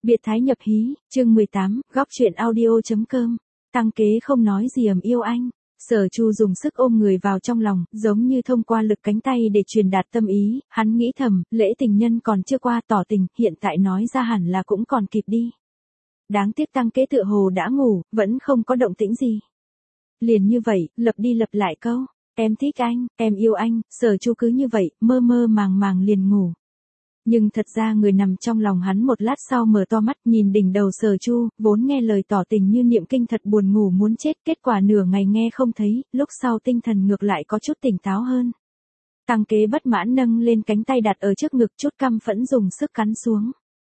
Biệt thái nhập hí, chương 18, góc truyện audio.com. Tăng kế không nói gì ầm yêu anh. Sở Chu dùng sức ôm người vào trong lòng, giống như thông qua lực cánh tay để truyền đạt tâm ý, hắn nghĩ thầm, lễ tình nhân còn chưa qua tỏ tình, hiện tại nói ra hẳn là cũng còn kịp đi. Đáng tiếc Tăng kế tựa hồ đã ngủ, vẫn không có động tĩnh gì. Liền như vậy, lặp đi lặp lại câu, em thích anh, em yêu anh, Sở Chu cứ như vậy, mơ mơ màng màng liền ngủ. Nhưng thật ra người nằm trong lòng hắn một lát sau mở to mắt nhìn đỉnh đầu Sở Chu, vốn nghe lời tỏ tình như niệm kinh thật buồn ngủ muốn chết, kết quả nửa ngày nghe không thấy, lúc sau tinh thần ngược lại có chút tỉnh táo hơn. Tăng kế bất mãn nâng lên cánh tay đặt ở trước ngực, chút căm phẫn dùng sức cắn xuống.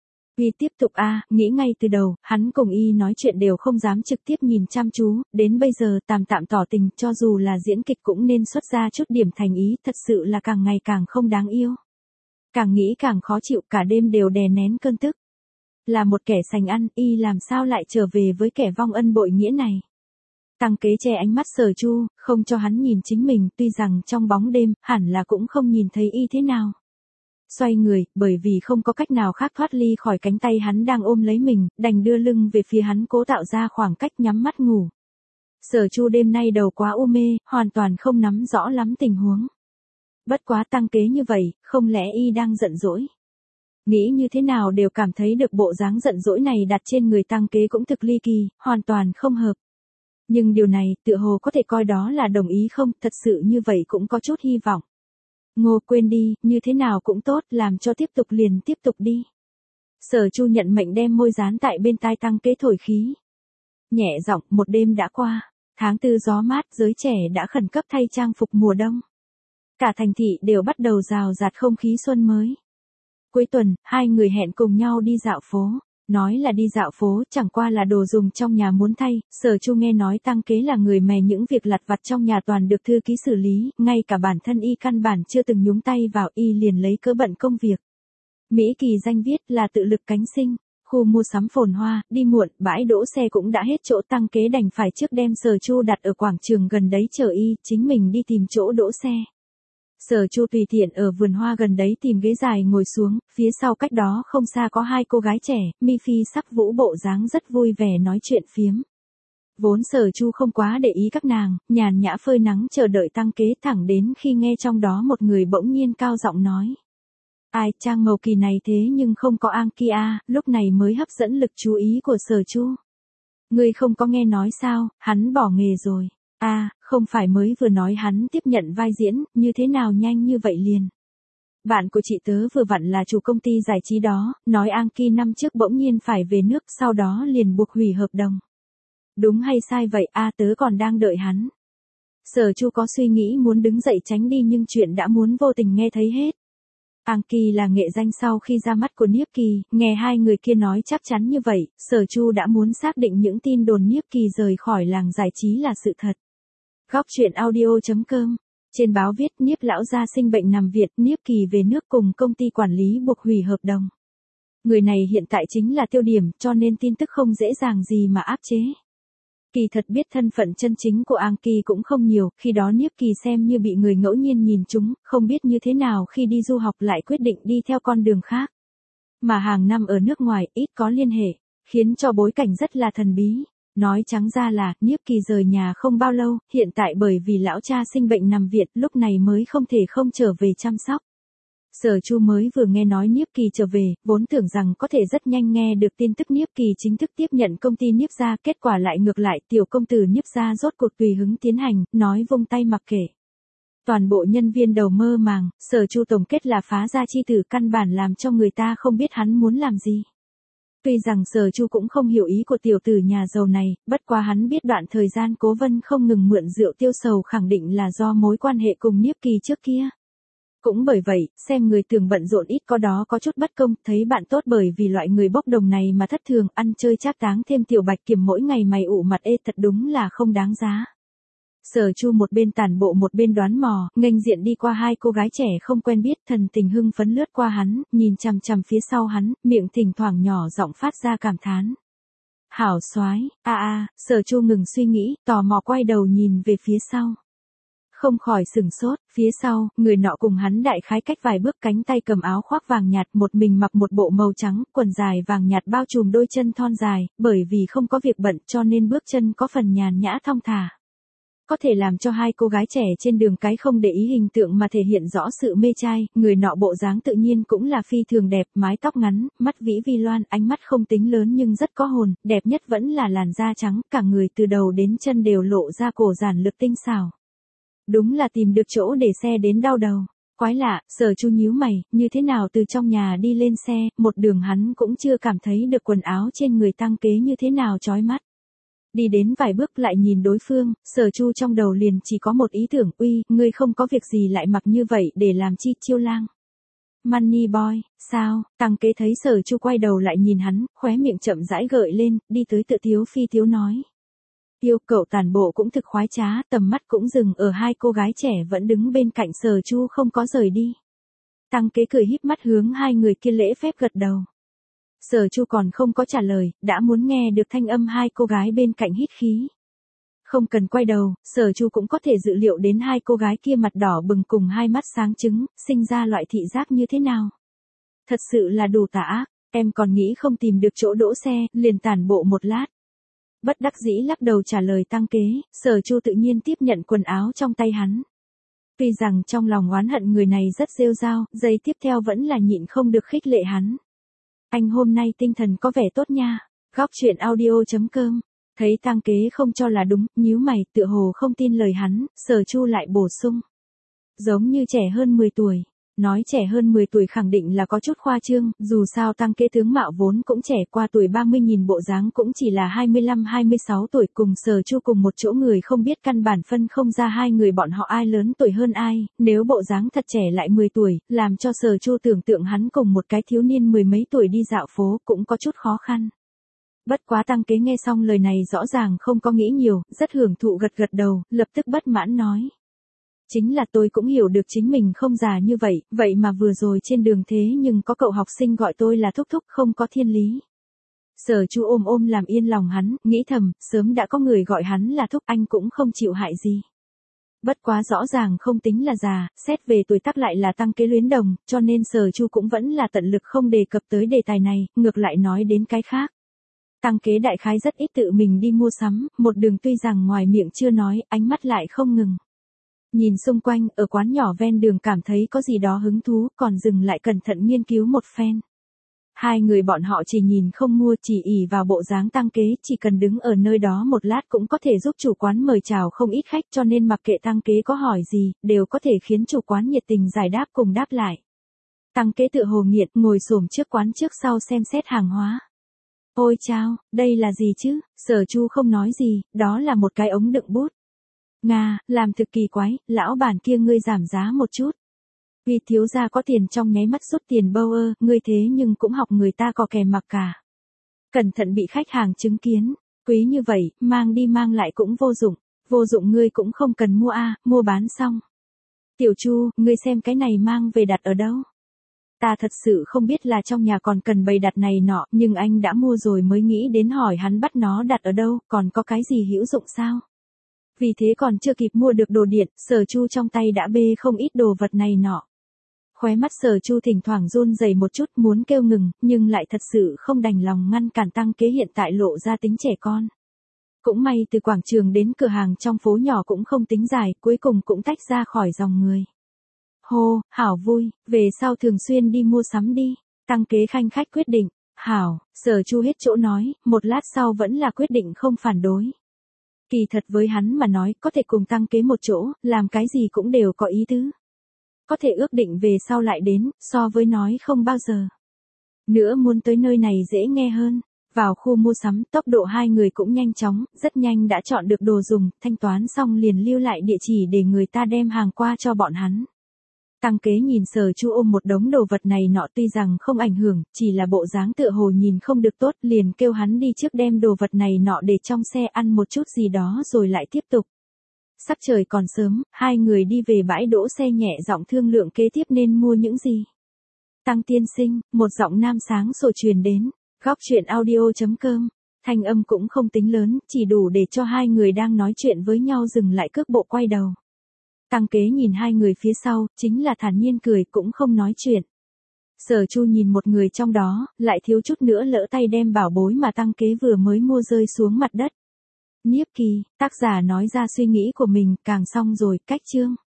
Y tiếp tục nghĩ ngay từ đầu, hắn cùng Y nói chuyện đều không dám trực tiếp nhìn chăm chú, đến bây giờ tạm tỏ tình, cho dù là diễn kịch cũng nên xuất ra chút điểm thành ý, thật sự là càng ngày càng không đáng yêu. Càng nghĩ càng khó chịu, cả đêm đều đè nén cơn tức. Là một kẻ sành ăn, Y làm sao lại trở về với kẻ vong ân bội nghĩa này. Tăng kế che ánh mắt Sở Chu, không cho hắn nhìn chính mình, tuy rằng trong bóng đêm, hẳn là cũng không nhìn thấy Y thế nào. Xoay người, bởi vì không có cách nào khác thoát ly khỏi cánh tay hắn đang ôm lấy mình, đành đưa lưng về phía hắn, cố tạo ra khoảng cách nhắm mắt ngủ. Sở Chu đêm nay đầu quá u mê, hoàn toàn không nắm rõ lắm tình huống. Bất quá Tăng kế như vậy, không lẽ Y đang giận dỗi? Nghĩ như thế nào đều cảm thấy được bộ dáng giận dỗi này đặt trên người Tăng kế cũng thực ly kỳ, hoàn toàn không hợp. Nhưng điều này, tựa hồ có thể coi đó là đồng ý không, thật sự như vậy cũng có chút hy vọng. Ngô quên đi, như thế nào cũng tốt, làm cho tiếp tục liền tiếp tục đi. Sở Chu nhận mệnh đem môi dán tại bên tai Tăng kế thổi khí. Nhẹ giọng, một đêm đã qua, tháng tư gió mát, giới trẻ đã khẩn cấp thay trang phục mùa đông. Cả thành thị đều bắt đầu rào rạt không khí xuân mới. Cuối tuần, hai người hẹn cùng nhau đi dạo phố. Nói là đi dạo phố, chẳng qua là đồ dùng trong nhà muốn thay. Sở Chu nghe nói Tăng kế là người mè những việc lặt vặt trong nhà toàn được thư ký xử lý, ngay cả bản thân Y căn bản chưa từng nhúng tay vào, Y liền lấy cớ bận công việc. Mỹ Kỳ danh viết là tự lực cánh sinh. Khu mua sắm phồn hoa, đi muộn, bãi đỗ xe cũng đã hết chỗ, Tăng kế đành phải trước đem Sở Chu đặt ở quảng trường gần đấy chờ Y, chính mình đi tìm chỗ đỗ xe. Sở Chu tùy tiện ở vườn hoa gần đấy tìm ghế dài ngồi xuống, phía sau cách đó không xa có hai cô gái trẻ, mi phi sắc vũ bộ dáng rất vui vẻ nói chuyện phiếm. Vốn Sở Chu không quá để ý các nàng, nhàn nhã phơi nắng chờ đợi Tăng kế, thẳng đến khi nghe trong đó một người bỗng nhiên cao giọng nói. Ai, trang màu kỳ này thế nhưng không có An Kia, lúc này mới hấp dẫn lực chú ý của Sở Chu. Ngươi không có nghe nói sao, hắn bỏ nghề rồi. Không phải mới vừa nói hắn tiếp nhận vai diễn, như thế nào nhanh như vậy liền. Bạn của chị tớ vừa vặn là chủ công ty giải trí đó, nói An Ki năm trước bỗng nhiên phải về nước, sau đó liền buộc hủy hợp đồng. Đúng hay sai vậy, tớ còn đang đợi hắn. Sở Chu có suy nghĩ muốn đứng dậy tránh đi nhưng chuyện đã muốn vô tình nghe thấy hết. An Ki là nghệ danh sau khi ra mắt của Niếp Kỳ, nghe hai người kia nói chắc chắn như vậy, Sở Chu đã muốn xác định những tin đồn Niếp Kỳ rời khỏi làng giải trí là sự thật. Góc truyện audio.com. Trên báo viết Niếp lão gia sinh bệnh nằm viện, Niếp Kỳ về nước cùng công ty quản lý buộc hủy hợp đồng. Người này hiện tại chính là tiêu điểm, cho nên tin tức không dễ dàng gì mà áp chế. Kỳ thật biết thân phận chân chính của An Kỳ cũng không nhiều, khi đó Niếp Kỳ xem như bị người ngẫu nhiên nhìn trúng, không biết như thế nào khi đi du học lại quyết định đi theo con đường khác. Mà hàng năm ở nước ngoài ít có liên hệ, khiến cho bối cảnh rất là thần bí. Nói trắng ra là, Niếp Kỳ rời nhà không bao lâu, hiện tại bởi vì lão cha sinh bệnh nằm viện, lúc này mới không thể không trở về chăm sóc. Sở Chu mới vừa nghe nói Niếp Kỳ trở về, vốn tưởng rằng có thể rất nhanh nghe được tin tức Niếp Kỳ chính thức tiếp nhận công ty Niếp gia, kết quả lại ngược lại, tiểu công tử Niếp gia rốt cuộc tùy hứng tiến hành, nói vung tay mặc kệ. Toàn bộ nhân viên đầu mơ màng, Sở Chu tổng kết là phá gia chi tử, căn bản làm cho người ta không biết hắn muốn làm gì. Tuy rằng Sở Chu cũng không hiểu ý của tiểu tử nhà giàu này, bất quá hắn biết đoạn thời gian Cố Vân không ngừng mượn rượu tiêu sầu khẳng định là do mối quan hệ cùng Niếp Kỳ trước kia. Cũng bởi vậy, xem người tưởng bận rộn ít có đó có chút bất công, thấy bạn tốt bởi vì loại người bốc đồng này mà thất thường, ăn chơi trác táng thêm tiểu bạch kiểm mỗi ngày mày ụ mặt thật đúng là không đáng giá. Sở Chu một bên tản bộ một bên đoán mò, nghênh diện đi qua hai cô gái trẻ không quen biết, thần tình hưng phấn lướt qua hắn, nhìn chằm chằm phía sau hắn, miệng thỉnh thoảng nhỏ giọng phát ra cảm thán. Hảo soái, Sở Chu ngừng suy nghĩ, tò mò quay đầu nhìn về phía sau. Không khỏi sửng sốt, phía sau, người nọ cùng hắn đại khái cách vài bước, cánh tay cầm áo khoác vàng nhạt, một mình mặc một bộ màu trắng, quần dài vàng nhạt bao trùm đôi chân thon dài, bởi vì không có việc bận cho nên bước chân có phần nhàn nhã thong thả. Có thể làm cho hai cô gái trẻ trên đường cái không để ý hình tượng mà thể hiện rõ sự mê trai, người nọ bộ dáng tự nhiên cũng là phi thường đẹp, mái tóc ngắn, mắt vĩ vi loan, ánh mắt không tính lớn nhưng rất có hồn, đẹp nhất vẫn là làn da trắng, cả người từ đầu đến chân đều lộ ra cổ giản lược tinh xảo. Đúng là tìm được chỗ để xe đến đau đầu. Quái lạ, Sở Chu nhíu mày, như thế nào từ trong nhà đi lên xe, một đường hắn cũng chưa cảm thấy được quần áo trên người Tăng Kế như thế nào chói mắt. Đi đến vài bước lại nhìn đối phương, Sở Chu trong đầu liền chỉ có một ý tưởng, uy, ngươi không có việc gì lại mặc như vậy để làm chi chiêu lang. Money boy, sao? Tăng Kế thấy Sở Chu quay đầu lại nhìn hắn, khóe miệng chậm rãi gợi lên, đi tới tự tiếu phi tiếu nói. Yêu cậu tản bộ cũng thực khoái trá, tầm mắt cũng dừng ở hai cô gái trẻ vẫn đứng bên cạnh Sở Chu không có rời đi. Tăng Kế cười híp mắt hướng hai người kia lễ phép gật đầu. Sở Chu còn không có trả lời, đã muốn nghe được thanh âm hai cô gái bên cạnh hít khí. Không cần quay đầu, Sở Chu cũng có thể dự liệu đến hai cô gái kia mặt đỏ bừng cùng hai mắt sáng trứng, sinh ra loại thị giác như thế nào. Thật sự là đủ tà ác, em còn nghĩ không tìm được chỗ đỗ xe, liền tản bộ một lát. Bất đắc dĩ lắc đầu trả lời Tăng Kế, Sở Chu tự nhiên tiếp nhận quần áo trong tay hắn. Tuy rằng trong lòng oán hận người này rất rêu rao, giây tiếp theo vẫn là nhịn không được khích lệ hắn. Anh hôm nay tinh thần có vẻ tốt nha. Góc chuyện audio.com. Thấy Tăng Kế không cho là đúng, nhíu mày, tựa hồ không tin lời hắn, Sở Chu lại bổ sung. Giống như trẻ hơn 10 tuổi. Nói trẻ hơn 10 tuổi khẳng định là có chút khoa trương, dù sao Tăng Kế tướng mạo vốn cũng trẻ, qua tuổi 30 nhìn bộ dáng cũng chỉ là 25-26 tuổi, cùng Sở Chu cùng một chỗ người không biết căn bản phân không ra hai người bọn họ ai lớn tuổi hơn ai, nếu bộ dáng thật trẻ lại 10 tuổi, làm cho Sở Chu tưởng tượng hắn cùng một cái thiếu niên mười mấy tuổi đi dạo phố cũng có chút khó khăn. Bất quá Tăng Kế nghe xong lời này rõ ràng không có nghĩ nhiều, rất hưởng thụ gật gật đầu, lập tức bất mãn nói. Chính là tôi cũng hiểu được chính mình không già như vậy, vậy mà vừa rồi trên đường thế nhưng có cậu học sinh gọi tôi là thúc thúc, không có thiên lý. Sở Chu ôm làm yên lòng hắn, nghĩ thầm, sớm đã có người gọi hắn là thúc, anh cũng không chịu hại gì. Bất quá rõ ràng không tính là già, xét về tuổi tác lại là Tăng Kế luyến đồng, cho nên Sở Chu cũng vẫn là tận lực không đề cập tới đề tài này, ngược lại nói đến cái khác. Tăng Kế đại khái rất ít tự mình đi mua sắm, một đường tuy rằng ngoài miệng chưa nói, ánh mắt lại không ngừng. Nhìn xung quanh, ở quán nhỏ ven đường cảm thấy có gì đó hứng thú, còn dừng lại cẩn thận nghiên cứu một phen. Hai người bọn họ chỉ nhìn không mua, chỉ ỷ vào bộ dáng Tăng Kế, chỉ cần đứng ở nơi đó một lát cũng có thể giúp chủ quán mời chào không ít khách, cho nên mặc kệ Tăng Kế có hỏi gì, đều có thể khiến chủ quán nhiệt tình giải đáp cùng đáp lại. Tăng Kế tựa hồ nghiện, ngồi xổm trước quán trước sau xem xét hàng hóa. Ôi chao, đây là gì chứ? Sở Chu không nói gì, đó là một cái ống đựng bút. Nga, làm thực kỳ quái, lão bản kia ngươi giảm giá một chút. Vì thiếu gia có tiền trong nháy mắt rút tiền bâu ơ, ngươi thế nhưng cũng học người ta có kèm mặc cả. Cẩn thận bị khách hàng chứng kiến, quý như vậy, mang đi mang lại cũng vô dụng ngươi cũng không cần mua mua bán xong. Tiểu Chu, ngươi xem cái này mang về đặt ở đâu? Ta thật sự không biết là trong nhà còn cần bày đặt này nọ, nhưng anh đã mua rồi mới nghĩ đến hỏi hắn bắt nó đặt ở đâu, còn có cái gì hữu dụng sao? Vì thế còn chưa kịp mua được đồ điện, Sở Chu trong tay đã bê không ít đồ vật này nọ. Khóe mắt Sở Chu thỉnh thoảng run rẩy một chút muốn kêu ngừng, nhưng lại thật sự không đành lòng ngăn cản Tăng Kế hiện tại lộ ra tính trẻ con. Cũng may từ quảng trường đến cửa hàng trong phố nhỏ cũng không tính dài, cuối cùng cũng tách ra khỏi dòng người. Hô, hảo vui, về sau thường xuyên đi mua sắm đi. Tăng Kế khanh khách quyết định. Hảo, Sở Chu hết chỗ nói, một lát sau vẫn là quyết định không phản đối. Kỳ thật với hắn mà nói, có thể cùng Tăng Kế một chỗ, làm cái gì cũng đều có ý tứ. Có thể ước định về sau lại đến, so với nói không bao giờ. Nữa muốn tới nơi này dễ nghe hơn. Vào khu mua sắm, tốc độ hai người cũng nhanh chóng, rất nhanh đã chọn được đồ dùng, thanh toán xong liền lưu lại địa chỉ để người ta đem hàng qua cho bọn hắn. Tăng Kế nhìn Sở Chu ôm một đống đồ vật này nọ tuy rằng không ảnh hưởng, chỉ là bộ dáng tựa hồ nhìn không được tốt, liền kêu hắn đi trước đem đồ vật này nọ để trong xe ăn một chút gì đó rồi lại tiếp tục. Sắc trời còn sớm, hai người đi về bãi đỗ xe nhẹ giọng thương lượng kế tiếp nên mua những gì. Tăng tiên sinh, một giọng nam sáng sủa truyền đến, góc chuyện audio.com, thanh âm cũng không tính lớn, chỉ đủ để cho hai người đang nói chuyện với nhau dừng lại cước bộ quay đầu. Tăng Kế nhìn hai người phía sau, chính là thản nhiên cười cũng không nói chuyện. Sở Chu nhìn một người trong đó, lại thiếu chút nữa lỡ tay đem bảo bối mà Tăng Kế vừa mới mua rơi xuống mặt đất. Niếp Kỳ, tác giả nói ra suy nghĩ của mình, càng xong rồi, cách chương.